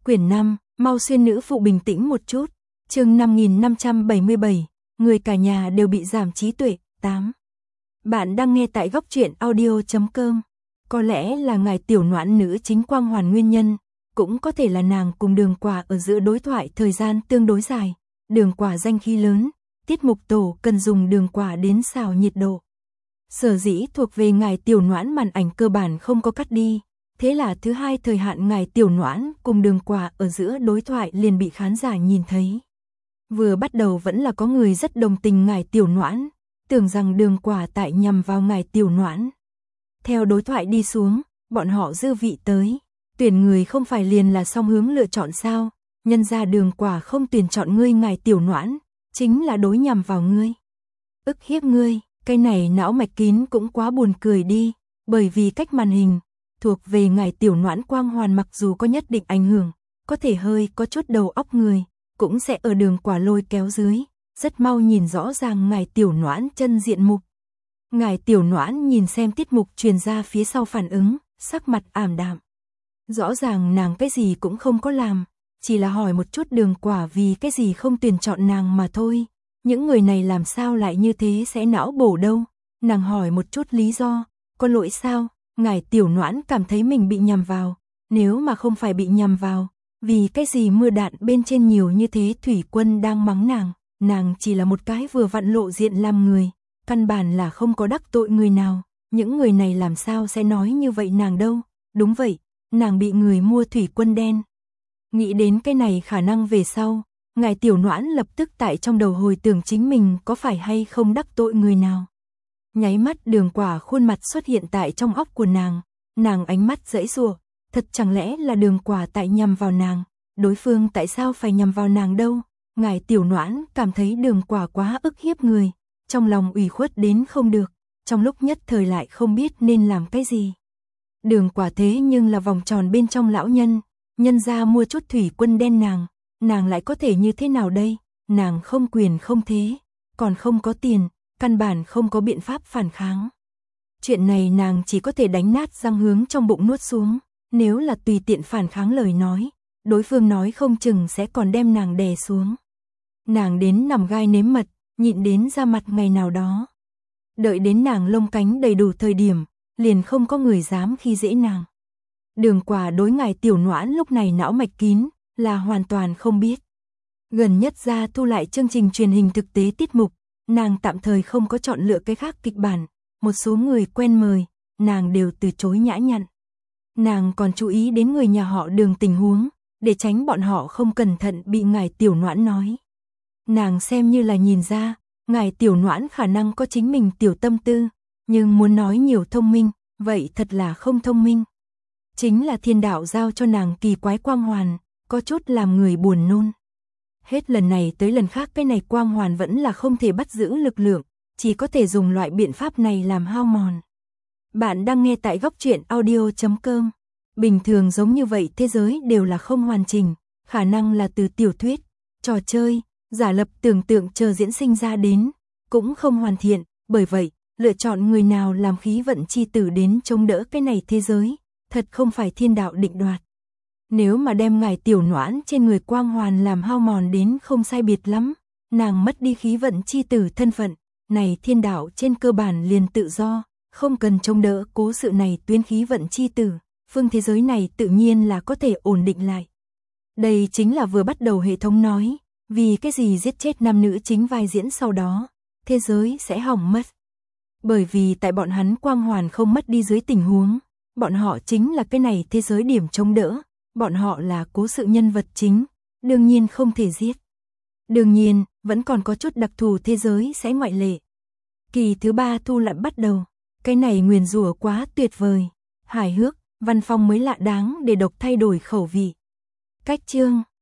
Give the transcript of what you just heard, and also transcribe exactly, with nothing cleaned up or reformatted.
Quyển năm, mau xuyên nữ phụ bình tĩnh một chút. Chương năm nghìn năm trăm bảy mươi bảy, người cả nhà đều bị giảm trí tuệ. tám. Bạn đang nghe tại góc truyện audio chấm com. Có lẽ là ngài tiểu noãn nữ chính quang hoàn nguyên nhân, cũng có thể là nàng cùng Đường Quả ở giữa đối thoại thời gian tương đối dài. Đường Quả danh khí lớn, tiết mục tổ cần dùng Đường Quả đến xào nhiệt độ. Sở dĩ thuộc về ngài tiểu noãn màn ảnh cơ bản không có cắt đi. Thế là thứ hai thời hạn ngài tiểu noãn cùng Đường Quả ở giữa đối thoại liền bị khán giả nhìn thấy. Vừa bắt đầu vẫn là có người rất đồng tình ngài tiểu noãn, tưởng rằng Đường Quả tại nhằm vào ngài tiểu noãn. Theo đối thoại đi xuống, bọn họ dư vị tới. Tuyển người không phải liền là song hướng lựa chọn sao, nhân ra Đường Quả không tuyển chọn ngươi ngài tiểu noãn, chính là đối nhằm vào ngươi. Ức hiếp ngươi, cái này não mạch kín cũng quá buồn cười đi, bởi vì cách màn hình thuộc về ngài tiểu noãn quang hoàn mặc dù có nhất định ảnh hưởng, có thể hơi có chút đầu óc người, cũng sẽ ở Đường Quả lôi kéo dưới, rất mau nhìn rõ ràng ngài tiểu noãn chân diện mục. Ngài tiểu noãn nhìn xem tiết mục truyền ra phía sau phản ứng, sắc mặt ảm đạm. Rõ ràng nàng cái gì cũng không có làm, chỉ là hỏi một chút Đường Quả vì cái gì không tuyển chọn nàng mà thôi. Những người này làm sao lại như thế sẽ não bổ đâu. Nàng hỏi một chút lý do, có lỗi sao? Ngài tiểu noãn cảm thấy mình bị nhằm vào, nếu mà không phải bị nhằm vào, vì cái gì mưa đạn bên trên nhiều như thế thủy quân đang mắng nàng, nàng chỉ là một cái vừa vặn lộ diện làm người, căn bản là không có đắc tội người nào, những người này làm sao sẽ nói như vậy nàng đâu, đúng vậy, nàng bị người mua thủy quân đen. Nghĩ đến cái này khả năng về sau, ngài tiểu noãn lập tức tại trong đầu hồi tưởng chính mình có phải hay không đắc tội người nào. Nháy mắt Đường Quả khuôn mặt xuất hiện tại trong óc của nàng, nàng ánh mắt giãy giụa, thật chẳng lẽ là Đường Quả tại nhằm vào nàng, đối phương tại sao phải nhằm vào nàng đâu? Ngài tiểu noãn cảm thấy Đường Quả quá ức hiếp người, trong lòng ủy khuất đến không được, trong lúc nhất thời lại không biết nên làm cái gì. Đường Quả thế nhưng là vòng tròn bên trong lão nhân, nhân ra mua chút thủy quân đen nàng, nàng lại có thể như thế nào đây? Nàng không quyền không thế, còn không có tiền, căn bản không có biện pháp phản kháng. Chuyện này nàng chỉ có thể đánh nát răng hướng trong bụng nuốt xuống, nếu là tùy tiện phản kháng lời nói, đối phương nói không chừng sẽ còn đem nàng đè xuống. Nàng đến nằm gai nếm mật, nhịn đến ra mặt ngày nào đó. Đợi đến nàng lông cánh đầy đủ thời điểm, liền không có người dám khi dễ nàng. Đường Quả đối ngài tiểu noãn lúc này não mạch kín, là hoàn toàn không biết. Gần nhất ra thu lại chương trình truyền hình thực tế tiết mục, nàng tạm thời không có chọn lựa cái khác kịch bản, một số người quen mời, nàng đều từ chối nhã nhặn. Nàng còn chú ý đến người nhà họ Đường tình huống, để tránh bọn họ không cẩn thận bị ngài tiểu noãn nói. Nàng xem như là nhìn ra, ngài tiểu noãn khả năng có chính mình tiểu tâm tư, nhưng muốn nói nhiều thông minh, vậy thật là không thông minh. Chính là thiên đạo giao cho nàng kỳ quái quang hoàn, có chút làm người buồn nôn. Hết lần này tới lần khác cái này quang hoàn vẫn là không thể bắt giữ lực lượng, chỉ có thể dùng loại biện pháp này làm hao mòn. Bạn đang nghe tại góc truyện audio chấm com. Bình thường giống như vậy thế giới đều là không hoàn chỉnh, khả năng là từ tiểu thuyết, trò chơi, giả lập tưởng tượng chờ diễn sinh ra đến, cũng không hoàn thiện, bởi vậy, lựa chọn người nào làm khí vận chi tử đến chống đỡ cái này thế giới, thật không phải thiên đạo định đoạt. Nếu mà đem ngài tiểu noãn trên người quang hoàn làm hao mòn đến không sai biệt lắm, nàng mất đi khí vận chi tử thân phận, này thiên đạo trên cơ bản liền tự do, không cần chống đỡ cố sự này tuyến khí vận chi tử, phương thế giới này tự nhiên là có thể ổn định lại. Đây chính là vừa bắt đầu hệ thống nói, vì cái gì giết chết nam nữ chính vai diễn sau đó, thế giới sẽ hỏng mất. Bởi vì tại bọn hắn quang hoàn không mất đi dưới tình huống, bọn họ chính là cái này thế giới điểm chống đỡ. Bọn họ là cố sự nhân vật chính, đương nhiên không thể giết. Đương nhiên, vẫn còn có chút đặc thù thế giới sẽ ngoại lệ. Kỳ thứ ba thu lại bắt đầu, cái này nguyền rủa quá tuyệt vời, hài hước, văn phong mới lạ đáng để độc thay đổi khẩu vị. Cách chương